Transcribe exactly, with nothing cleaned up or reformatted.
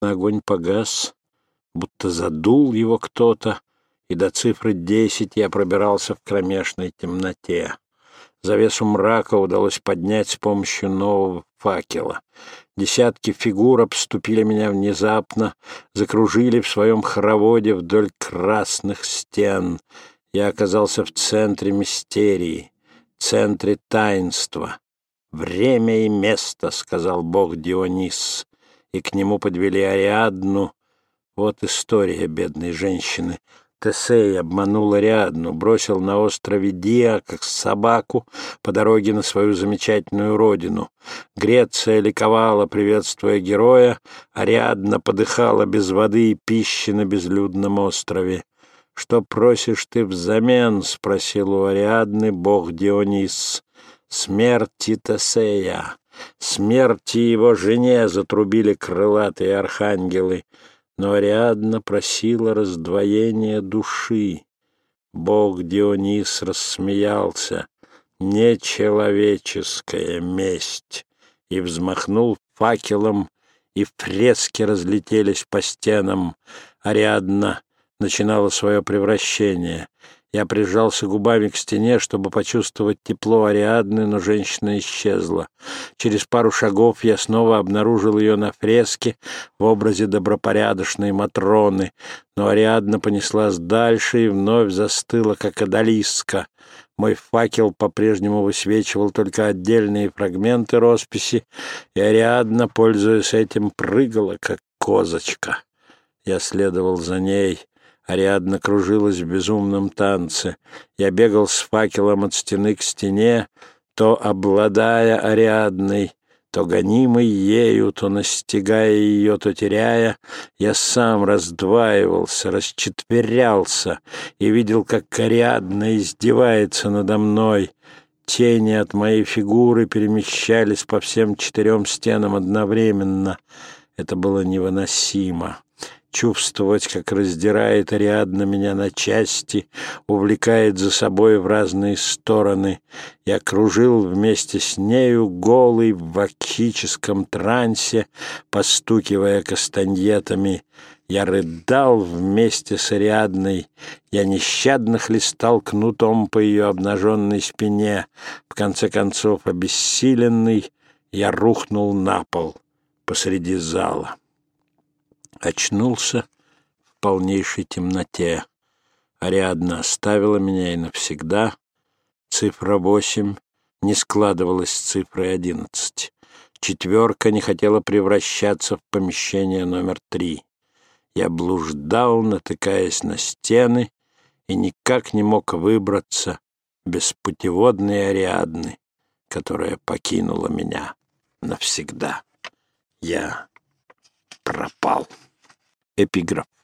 Огонь погас, будто задул его кто-то, и до цифры десять я пробирался в кромешной темноте. Завесу мрака удалось поднять с помощью нового факела. Десятки фигур обступили меня внезапно, закружили в своем хороводе вдоль красных стен. Я оказался в центре мистерии, центре таинства. «Время и место», — сказал бог Дионис, и к нему подвели Ариадну. Вот история бедной женщины. Тесей обманул Ариадну, бросил на острове Диа, как собаку, по дороге на свою замечательную родину. Греция ликовала, приветствуя героя, Ариадна подыхала без воды и пищи на безлюдном острове. «Что просишь ты взамен?» — спросил у Ариадны бог Дионис. «Смерти Тесея, смерти его жене!» — затрубили крылатые архангелы. Но Ариадна просила раздвоения души. Бог Дионис рассмеялся. «Нечеловеческая месть!» и взмахнул факелом, и фрески разлетелись по стенам. Ариадна начинала свое превращение. Я прижался губами к стене, чтобы почувствовать тепло Ариадны, но женщина исчезла. Через пару шагов я снова обнаружил ее на фреске в образе добропорядочной Матроны, но Ариадна понеслась дальше и вновь застыла, как одалиска. Мой факел по-прежнему высвечивал только отдельные фрагменты росписи, и Ариадна, пользуясь этим, прыгала, как козочка. Я следовал за ней. Ариадна кружилась в безумном танце. Я бегал с факелом от стены к стене, то обладая Ариадной, то гонимый ею, то настигая ее, то теряя. Я сам раздваивался, расчетверялся и видел, как Ариадна издевается надо мной. Тени от моей фигуры перемещались по всем четырем стенам одновременно. Это было невыносимо. Чувствовать, как раздирает Ариадна меня на части, увлекает за собой в разные стороны. Я кружил вместе с нею, голый, в вакхическом трансе, постукивая кастаньетами. Я рыдал вместе с Ариадной. Я нещадно хлестал кнутом по ее обнаженной спине. В конце концов, обессиленный, я рухнул на пол посреди зала. Очнулся в полнейшей темноте. Ариадна оставила меня и навсегда. Цифра восемь не складывалась с цифрой одиннадцать. Четверка не хотела превращаться в помещение номер три. Я блуждал, натыкаясь на стены, и никак не мог выбраться без путеводной Ариадны, которая покинула меня навсегда. Я пропал. Эпиграф.